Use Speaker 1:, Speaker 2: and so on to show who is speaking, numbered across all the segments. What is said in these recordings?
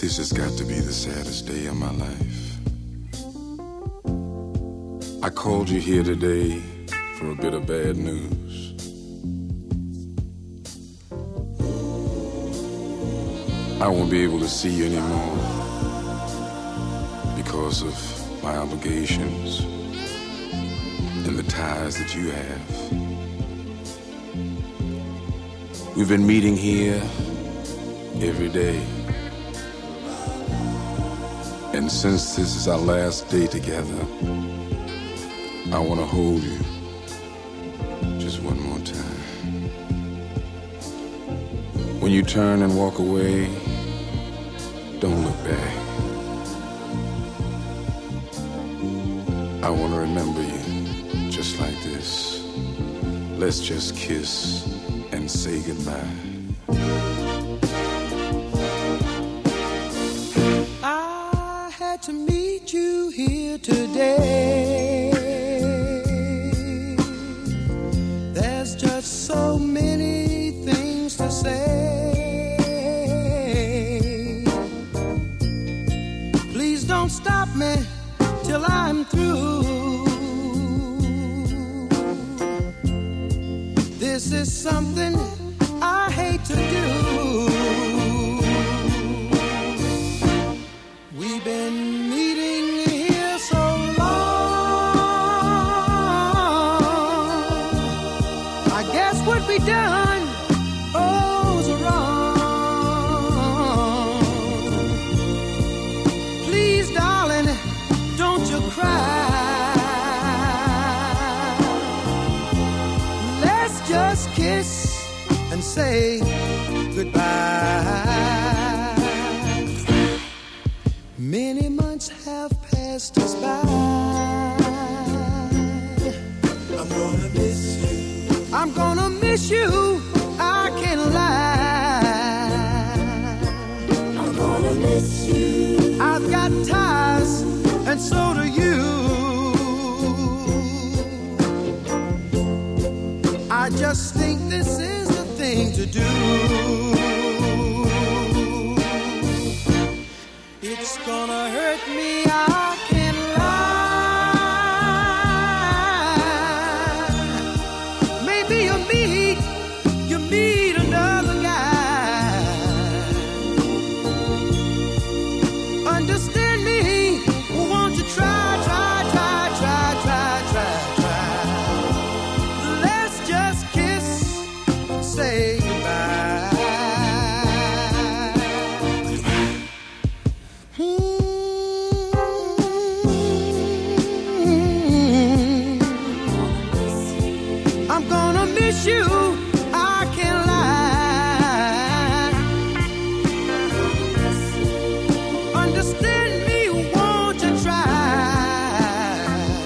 Speaker 1: This has got to be the saddest day of my life. I called you here today for a bit of bad news. I won't be able to see you anymore because of my obligations and the ties that you have. We've been meeting here every day. And since this is our last day together, I want to hold you just one more time. When you turn and walk away, don't look back. I want to remember you just like this. Let's just kiss and say goodbye.
Speaker 2: I had to meet you here today. There's just so many things to say. Please don't stop me till I'm through. This is something I hate to do. We've been meeting here so long. I guess what we done was wrong. Please, darling, don't you cry. Let's just kiss and say goodbye. Many months have passed us by. I'm gonna miss you. I'm gonna miss you. I can't lie. I'm gonna miss you. I've got ties, and so do you. I just think this is the thing to do. It's gonna hurt me, I can't lie. Maybe you meet another guy. Understand me, won't you try. Let's just kiss and say goodbye. I'm gonna miss you, I can't lie. Understand me, won't you try?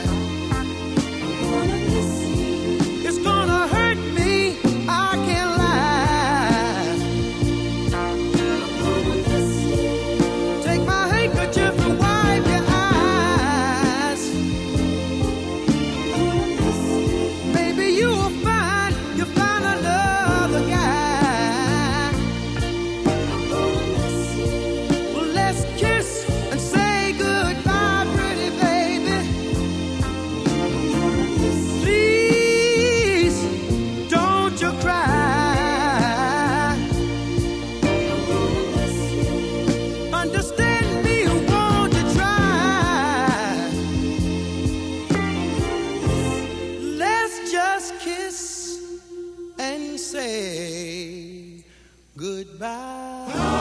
Speaker 2: It's gonna hurt me, I can't lie. Take my handkerchief and wipe your eyes. Maybe you'll find another guy. Well, let's kiss and say goodbye, pretty baby. Please, don't you cry. Understand me, won't you try? Let's just kiss and say goodbye.